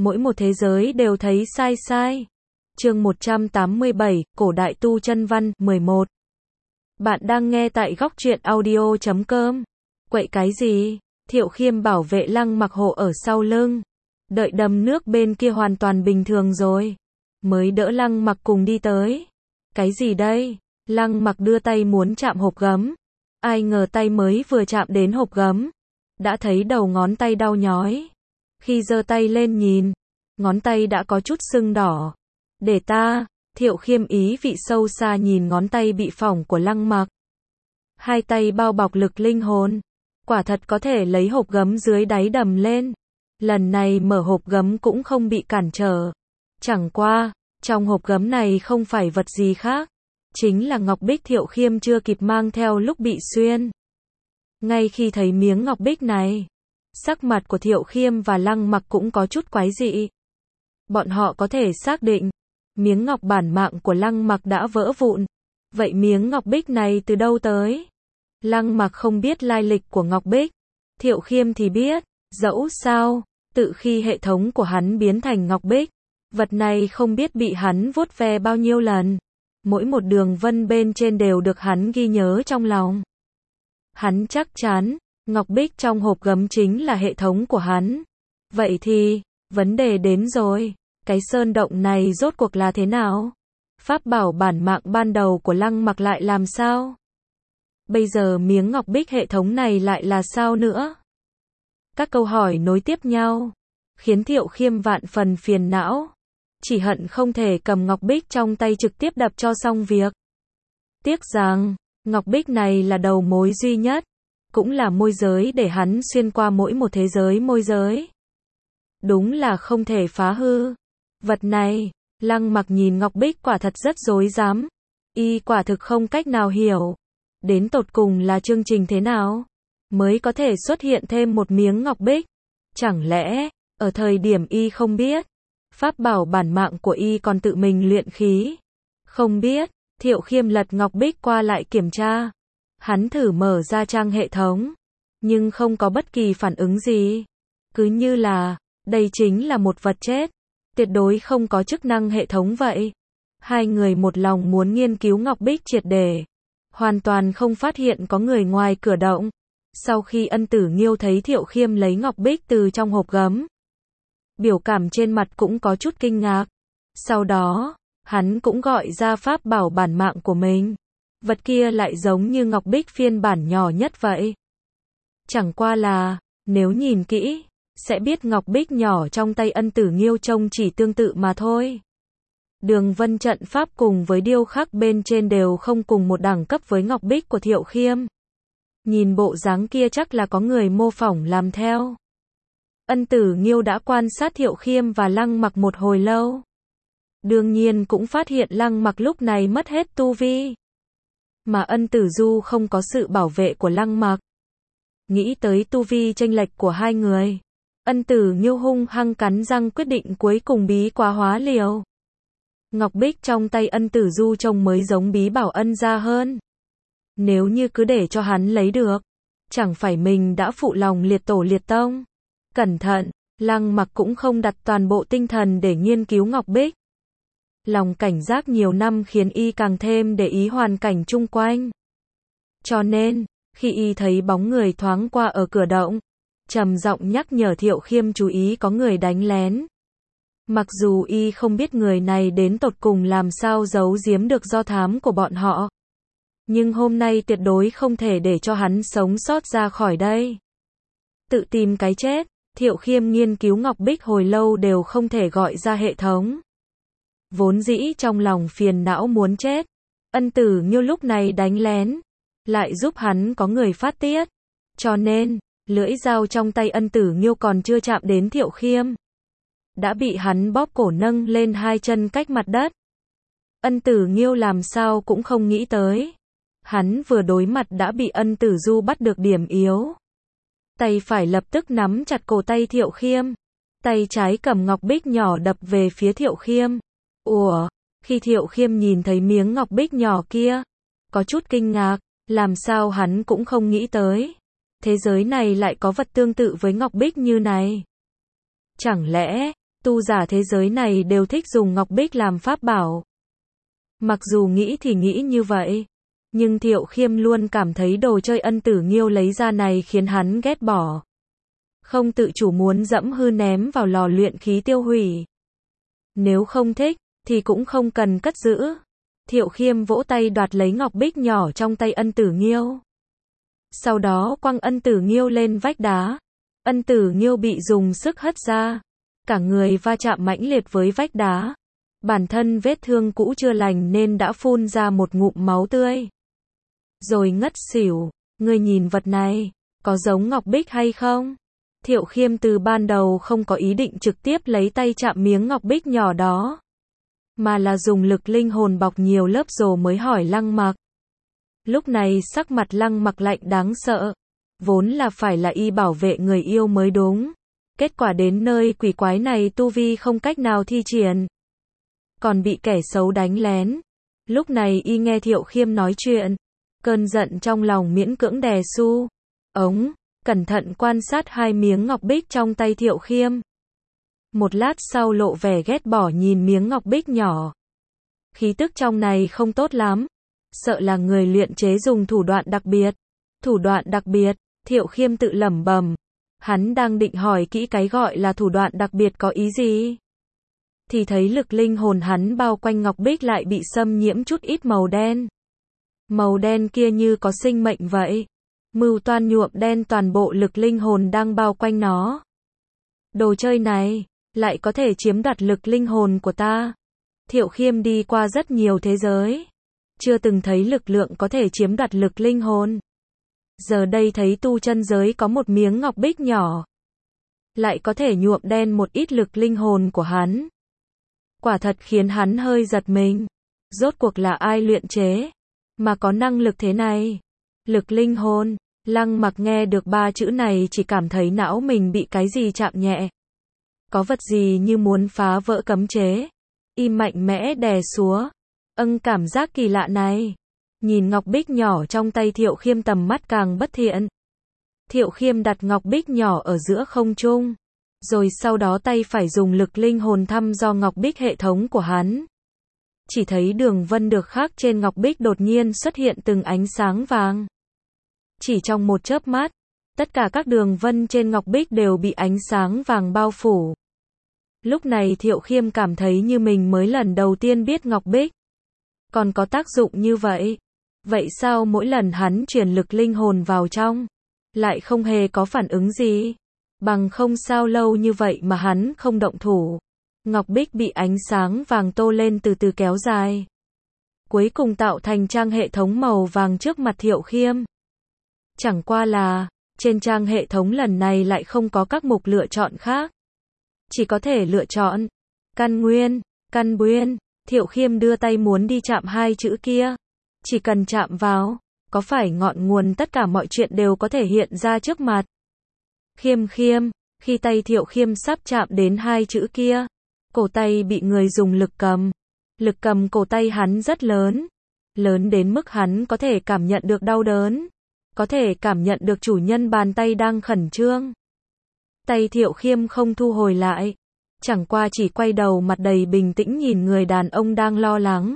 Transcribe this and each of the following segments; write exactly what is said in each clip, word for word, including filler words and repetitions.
mỗi một thế giới đều thấy sai sai. Chương một trăm tám mươi bảy, Cổ đại tu chân văn, mười một. Bạn đang nghe tại góc truyện audio chấm com. Quậy cái gì? Thiệu Khiêm bảo vệ Lăng Mặc hộ ở sau lưng. Đợi đầm nước bên kia hoàn toàn bình thường rồi, mới đỡ Lăng Mặc cùng đi tới. Cái gì đây? Lăng Mặc đưa tay muốn chạm hộp gấm. Ai ngờ tay mới vừa chạm đến hộp gấm, đã thấy đầu ngón tay đau nhói. Khi giơ tay lên nhìn, ngón tay đã có chút sưng đỏ. Để ta, Thiệu Khiêm ý vị sâu xa nhìn ngón tay bị phỏng của Lăng Mặc. Hai tay bao bọc lực linh hồn, quả thật có thể lấy hộp gấm dưới đáy đầm lên. Lần này mở hộp gấm cũng không bị cản trở. Chẳng qua, trong hộp gấm này không phải vật gì khác, chính là ngọc bích Thiệu Khiêm chưa kịp mang theo lúc bị xuyên. Ngay khi thấy miếng ngọc bích này, sắc mặt của Thiệu Khiêm và Lăng Mặc cũng có chút quái dị. Bọn họ có thể xác định, miếng ngọc bản mạng của Lăng Mặc đã vỡ vụn. Vậy miếng ngọc bích này từ đâu tới? Lăng Mặc không biết lai lịch của ngọc bích, Thiệu Khiêm thì biết. Dẫu sao, tự khi hệ thống của hắn biến thành ngọc bích, vật này không biết bị hắn vuốt ve bao nhiêu lần. Mỗi một đường vân bên trên đều được hắn ghi nhớ trong lòng. Hắn chắc chắn, ngọc bích trong hộp gấm chính là hệ thống của hắn. Vậy thì, vấn đề đến rồi, cái sơn động này rốt cuộc là thế nào? Pháp bảo bản mạng ban đầu của Lăng Mặc lại làm sao? Bây giờ miếng ngọc bích hệ thống này lại là sao nữa? Các câu hỏi nối tiếp nhau, khiến Thiệu Khiêm vạn phần phiền não. Chỉ hận không thể cầm ngọc bích trong tay trực tiếp đập cho xong việc. Tiếc rằng, ngọc bích này là đầu mối duy nhất, cũng là môi giới để hắn xuyên qua mỗi một thế giới môi giới. Đúng là không thể phá hư. Vật này, Lăng Mặc nhìn ngọc bích quả thật rất rối rắm. Y quả thực không cách nào hiểu, đến tột cùng là chương trình thế nào mới có thể xuất hiện thêm một miếng ngọc bích. Chẳng lẽ, ở thời điểm y không biết, pháp bảo bản mạng của y còn tự mình luyện khí? Không biết, Thiệu Khiêm lật ngọc bích qua lại kiểm tra. Hắn thử mở ra trang hệ thống, nhưng không có bất kỳ phản ứng gì. Cứ như là, đây chính là một vật chết, tuyệt đối không có chức năng hệ thống vậy. Hai người một lòng muốn nghiên cứu ngọc bích triệt để, hoàn toàn không phát hiện có người ngoài cửa động. Sau khi Ân Tử Nghiêu thấy Thiệu Khiêm lấy ngọc bích từ trong hộp gấm, biểu cảm trên mặt cũng có chút kinh ngạc. Sau đó, hắn cũng gọi ra pháp bảo bản mạng của mình. Vật kia lại giống như ngọc bích phiên bản nhỏ nhất vậy. Chẳng qua là, nếu nhìn kỹ, sẽ biết ngọc bích nhỏ trong tay Ân Tử Nghiêu trông chỉ tương tự mà thôi. Đường vân trận pháp cùng với điêu khắc bên trên đều không cùng một đẳng cấp với ngọc bích của Thiệu Khiêm. Nhìn bộ dáng kia chắc là có người mô phỏng làm theo. Ân Tử Nghiêu đã quan sát Thiệu Khiêm và Lăng Mặc một hồi lâu. Đương nhiên cũng phát hiện Lăng Mặc lúc này mất hết tu vi. Mà Ân Tử Du không có sự bảo vệ của Lăng Mặc. Nghĩ tới tu vi chênh lệch của hai người, Ân Tử Nghiêu hung hăng cắn răng quyết định cuối cùng bí quá hóa liều. Ngọc bích trong tay Ân Tử Du trông mới giống bí bảo ân gia hơn. Nếu như cứ để cho hắn lấy được, chẳng phải mình đã phụ lòng liệt tổ liệt tông. Cẩn thận, Lăng Mặc cũng không đặt toàn bộ tinh thần để nghiên cứu ngọc bích. Lòng cảnh giác nhiều năm khiến y càng thêm để ý hoàn cảnh chung quanh. Cho nên, khi y thấy bóng người thoáng qua ở cửa động, trầm giọng nhắc nhở Thiệu Khiêm chú ý có người đánh lén. Mặc dù y không biết người này đến tột cùng làm sao giấu giếm được do thám của bọn họ, nhưng hôm nay tuyệt đối không thể để cho hắn sống sót ra khỏi đây. Tự tìm cái chết, Thiệu Khiêm nghiên cứu ngọc bích hồi lâu đều không thể gọi ra hệ thống. Vốn dĩ trong lòng phiền não muốn chết, Ân Tử Nghiêu lúc này đánh lén, lại giúp hắn có người phát tiết. Cho nên, lưỡi dao trong tay Ân Tử Nghiêu còn chưa chạm đến Thiệu Khiêm, đã bị hắn bóp cổ nâng lên hai chân cách mặt đất. Ân Tử Nghiêu làm sao cũng không nghĩ tới. Hắn vừa đối mặt đã bị Ân Tử Du bắt được điểm yếu. Tay phải lập tức nắm chặt cổ tay Thiệu Khiêm. Tay trái cầm ngọc bích nhỏ đập về phía Thiệu Khiêm. Ủa, khi Thiệu Khiêm nhìn thấy miếng ngọc bích nhỏ kia, có chút kinh ngạc, làm sao hắn cũng không nghĩ tới. Thế giới này lại có vật tương tự với ngọc bích như này. Chẳng lẽ, Tu giả thế giới này đều thích dùng ngọc bích làm pháp bảo. Mặc dù nghĩ thì nghĩ như vậy, nhưng Thiệu Khiêm luôn cảm thấy đồ chơi Ân Tử Nghiêu lấy ra này khiến hắn ghét bỏ. Không tự chủ muốn dẫm hư ném vào lò luyện khí tiêu hủy. Nếu không thích, thì cũng không cần cất giữ. Thiệu Khiêm vỗ tay đoạt lấy ngọc bích nhỏ trong tay Ân Tử Nghiêu. Sau đó quăng Ân Tử Nghiêu lên vách đá. Ân Tử Nghiêu bị dùng sức hất ra. Cả người va chạm mãnh liệt với vách đá. Bản thân vết thương cũ chưa lành nên đã phun ra một ngụm máu tươi. Rồi ngất xỉu. Ngươi nhìn vật này, có giống ngọc bích hay không? Thiệu Khiêm từ ban đầu không có ý định trực tiếp lấy tay chạm miếng ngọc bích nhỏ đó, mà là dùng lực linh hồn bọc nhiều lớp rồi mới hỏi Lăng Mặc. Lúc này sắc mặt Lăng Mặc lạnh đáng sợ. Vốn là phải là y bảo vệ người yêu mới đúng. Kết quả đến nơi quỷ quái này tu vi không cách nào thi triển. Còn bị kẻ xấu đánh lén. Lúc này y nghe Thiệu Khiêm nói chuyện. Cơn giận trong lòng miễn cưỡng đè su. Ống, cẩn thận quan sát hai miếng ngọc bích trong tay Thiệu Khiêm. Một lát sau lộ vẻ ghét bỏ nhìn miếng ngọc bích nhỏ. Khí tức trong này không tốt lắm. Sợ là người luyện chế dùng thủ đoạn đặc biệt. Thủ đoạn đặc biệt, Thiệu Khiêm tự lẩm bẩm. Hắn đang định hỏi kỹ cái gọi là thủ đoạn đặc biệt có ý gì. Thì thấy lực linh hồn hắn bao quanh ngọc bích lại bị xâm nhiễm chút ít màu đen. Màu đen kia như có sinh mệnh vậy. Mưu toan nhuộm đen toàn bộ lực linh hồn đang bao quanh nó. Đồ chơi này, lại có thể chiếm đoạt lực linh hồn của ta. Thiệu Khiêm đi qua rất nhiều thế giới. Chưa từng thấy lực lượng có thể chiếm đoạt lực linh hồn. Giờ đây thấy tu chân giới có một miếng ngọc bích nhỏ. Lại có thể nhuộm đen một ít lực linh hồn của hắn. Quả thật khiến hắn hơi giật mình. Rốt cuộc là ai luyện chế, mà có năng lực thế này? Lực linh hồn. Lăng Mặc nghe được ba chữ này chỉ cảm thấy não mình bị cái gì chạm nhẹ. Có vật gì như muốn phá vỡ cấm chế. Y mạnh mẽ đè xuống. Âng cảm giác kỳ lạ này. Nhìn ngọc bích nhỏ trong tay Thiệu Khiêm tầm mắt càng bất thiện. Thiệu Khiêm đặt ngọc bích nhỏ ở giữa không trung. Rồi sau đó tay phải dùng lực linh hồn thăm dò ngọc bích hệ thống của hắn. Chỉ thấy đường vân được khắc trên ngọc bích đột nhiên xuất hiện từng ánh sáng vàng. Chỉ trong một chớp mắt, tất cả các đường vân trên ngọc bích đều bị ánh sáng vàng bao phủ. Lúc này Thiệu Khiêm cảm thấy như mình mới lần đầu tiên biết ngọc bích còn có tác dụng như vậy. Vậy sao mỗi lần hắn truyền lực linh hồn vào trong, lại không hề có phản ứng gì? Bằng không sao lâu như vậy mà hắn không động thủ. Ngọc bích bị ánh sáng vàng tô lên từ từ kéo dài. Cuối cùng tạo thành trang hệ thống màu vàng trước mặt Thiệu Khiêm. Chẳng qua là, trên trang hệ thống lần này lại không có các mục lựa chọn khác. Chỉ có thể lựa chọn căn nguyên, căn nguyên. Thiệu Khiêm đưa tay muốn đi chạm hai chữ kia. Chỉ cần chạm vào, có phải ngọn nguồn tất cả mọi chuyện đều có thể hiện ra trước mặt. Khiêm khiêm, khi tay Thiệu Khiêm sắp chạm đến hai chữ kia, cổ tay bị người dùng lực cầm. Lực cầm cổ tay hắn rất lớn. Lớn đến mức hắn có thể cảm nhận được đau đớn. Có thể cảm nhận được chủ nhân bàn tay đang khẩn trương. Tay Thiệu Khiêm không thu hồi lại. Chẳng qua chỉ quay đầu mặt đầy bình tĩnh nhìn người đàn ông đang lo lắng.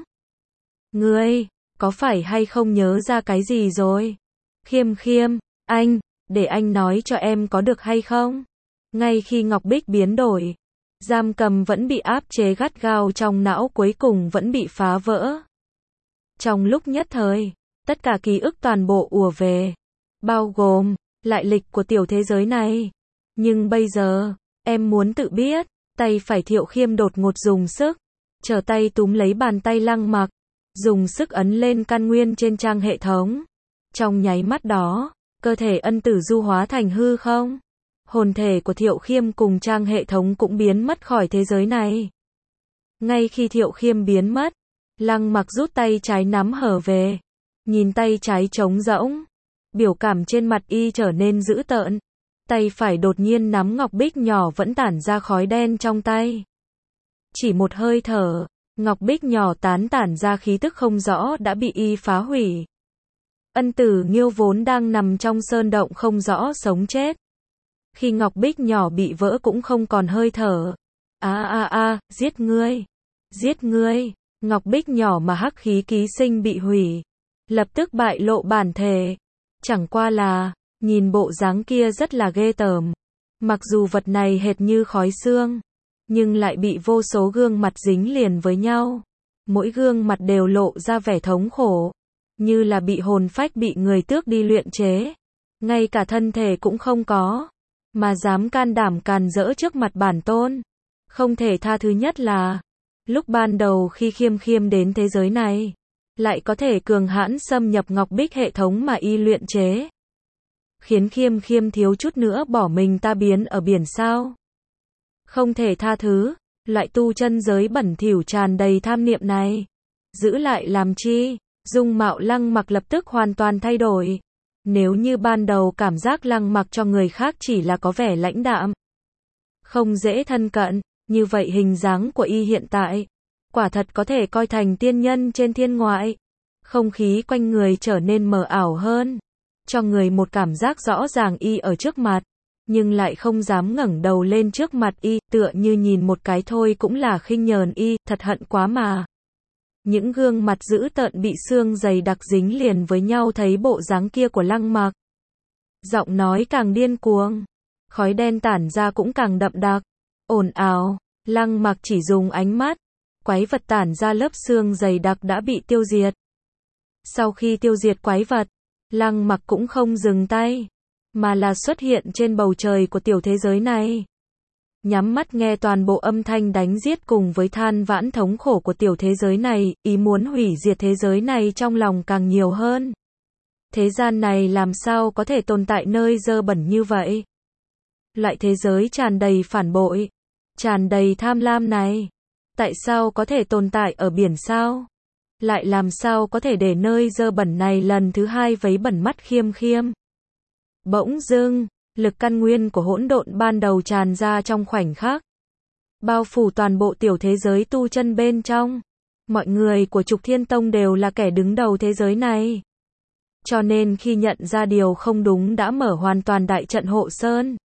Ngươi, có phải hay không nhớ ra cái gì rồi? Khiêm khiêm, anh, để anh nói cho em có được hay không? Ngay khi ngọc bích biến đổi, giam cầm vẫn bị áp chế gắt gao trong não cuối cùng vẫn bị phá vỡ. Trong lúc nhất thời, tất cả ký ức toàn bộ ùa về, bao gồm lại lịch của tiểu thế giới này. Nhưng bây giờ, em muốn tự biết. Tay phải Thiệu Khiêm đột ngột dùng sức, trở tay túm lấy bàn tay Lăng Mặc, dùng sức ấn lên căn nguyên trên trang hệ thống. Trong nháy mắt đó, cơ thể Ân Tử Du hóa thành hư không. Hồn thể của Thiệu Khiêm cùng trang hệ thống cũng biến mất khỏi thế giới này. Ngay khi Thiệu Khiêm biến mất, Lăng Mặc rút tay trái nắm hở về, nhìn tay trái trống rỗng, biểu cảm trên mặt y trở nên dữ tợn. Tay phải đột nhiên nắm ngọc bích nhỏ vẫn tản ra khói đen trong tay. Chỉ một hơi thở, ngọc bích nhỏ tán tản ra khí tức không rõ đã bị y phá hủy. Ân Tử Nghiêu vốn đang nằm trong sơn động không rõ sống chết. Khi ngọc bích nhỏ bị vỡ cũng không còn hơi thở. A a a, giết ngươi, giết ngươi. Ngọc Bích nhỏ mà hắc khí ký sinh bị hủy, lập tức bại lộ bản thể. Chẳng qua là, nhìn bộ dáng kia rất là ghê tởm. Mặc dù vật này hệt như khói xương, nhưng lại bị vô số gương mặt dính liền với nhau. Mỗi gương mặt đều lộ ra vẻ thống khổ, như là bị hồn phách bị người tước đi luyện chế. Ngay cả thân thể cũng không có, mà dám can đảm càn rỡ trước mặt bản tôn. Không thể tha thứ nhất là, lúc ban đầu khi Khiêm Khiêm đến thế giới này, lại có thể cường hãn xâm nhập Ngọc Bích hệ thống mà y luyện chế. Khiến Khiêm Khiêm thiếu chút nữa bỏ mình ta biến ở biển sao. Không thể tha thứ, loại tu chân giới bẩn thỉu tràn đầy tham niệm này. Giữ lại làm chi? Dung mạo Lăng Mặc lập tức hoàn toàn thay đổi. Nếu như ban đầu cảm giác Lăng Mặc cho người khác chỉ là có vẻ lãnh đạm, không dễ thân cận, như vậy hình dáng của y hiện tại, quả thật có thể coi thành tiên nhân trên thiên ngoại. Không khí quanh người trở nên mờ ảo hơn, cho người một cảm giác rõ ràng y ở trước mặt, nhưng lại không dám ngẩng đầu lên trước mặt y, tựa như nhìn một cái thôi cũng là khinh nhờn y, thật hận quá mà. Những gương mặt dữ tợn bị xương dày đặc dính liền với nhau thấy bộ dáng kia của Lăng Mặc. Giọng nói càng điên cuồng, khói đen tản ra cũng càng đậm đặc, ồn ào. Lăng Mặc chỉ dùng ánh mắt, quái vật tản ra lớp xương dày đặc đã bị tiêu diệt. Sau khi tiêu diệt quái vật, Lăng Mặc cũng không dừng tay, mà là xuất hiện trên bầu trời của tiểu thế giới này. Nhắm mắt nghe toàn bộ âm thanh đánh giết cùng với than vãn thống khổ của tiểu thế giới này, ý muốn hủy diệt thế giới này trong lòng càng nhiều hơn. Thế gian này làm sao có thể tồn tại nơi dơ bẩn như vậy? Loại thế giới tràn đầy phản bội, tràn đầy tham lam này, tại sao có thể tồn tại ở biển sao? Lại làm sao có thể để nơi dơ bẩn này lần thứ hai vấy bẩn mắt Khiêm Khiêm? Bỗng dưng, lực căn nguyên của hỗn độn ban đầu tràn ra trong khoảnh khắc, bao phủ toàn bộ tiểu thế giới tu chân bên trong. Mọi người của Trục Thiên Tông đều là kẻ đứng đầu thế giới này, cho nên khi nhận ra điều không đúng đã mở hoàn toàn đại trận hộ sơn.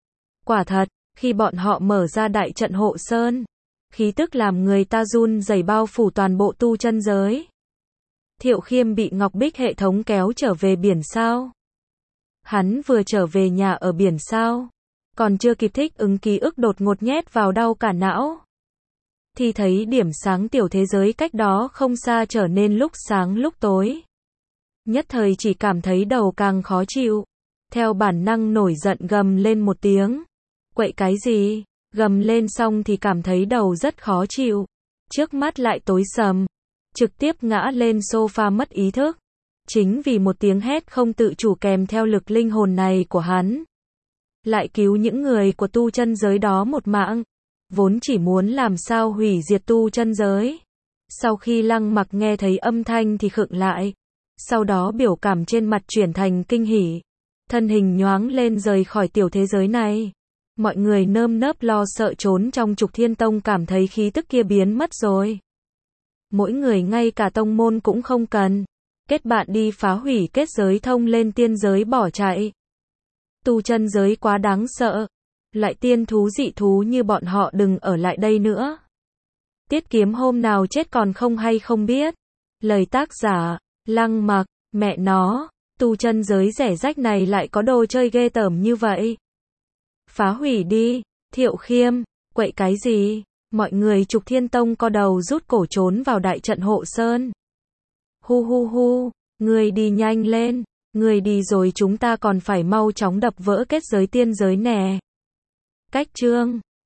Quả thật, khi bọn họ mở ra đại trận hộ sơn, khí tức làm người ta run rẩy bao phủ toàn bộ tu chân giới. Thiệu Khiêm bị Ngọc Bích hệ thống kéo trở về biển sao? Hắn vừa trở về nhà ở biển sao? Còn chưa kịp thích ứng ký ức đột ngột nhét vào đau cả não. Thì thấy điểm sáng tiểu thế giới cách đó không xa trở nên lúc sáng lúc tối. Nhất thời chỉ cảm thấy đầu càng khó chịu. Theo bản năng nổi giận gầm lên một tiếng. Quậy cái gì? Gầm lên xong thì cảm thấy đầu rất khó chịu. Trước mắt lại tối sầm. Trực tiếp ngã lên sofa mất ý thức. Chính vì một tiếng hét không tự chủ kèm theo lực linh hồn này của hắn, lại cứu những người của tu chân giới đó một mạng. Vốn chỉ muốn làm sao hủy diệt tu chân giới. Sau khi Lăng Mặc nghe thấy âm thanh thì khựng lại. Sau đó biểu cảm trên mặt chuyển thành kinh hỉ. Thân hình nhoáng lên rời khỏi tiểu thế giới này. Mọi người nơm nớp lo sợ trốn trong Trục Thiên Tông cảm thấy khí tức kia biến mất rồi. Mỗi người ngay cả tông môn cũng không cần. Kết bạn đi phá hủy kết giới thông lên tiên giới bỏ chạy. Tu chân giới quá đáng sợ. Loại tiên thú dị thú như bọn họ đừng ở lại đây nữa. Tiết Kiếm hôm nào chết còn không hay không biết. Lời tác giả, Lăng Mặc, mẹ nó, tu chân giới rẻ rách này lại có đồ chơi ghê tởm như vậy. Phá hủy đi, Thiệu Khiêm, quậy cái gì? Mọi người Trục Thiên Tông co đầu rút cổ trốn vào đại trận hộ sơn. Hu hu hu, người đi nhanh lên, người đi rồi chúng ta còn phải mau chóng đập vỡ kết giới tiên giới nè. Cách chương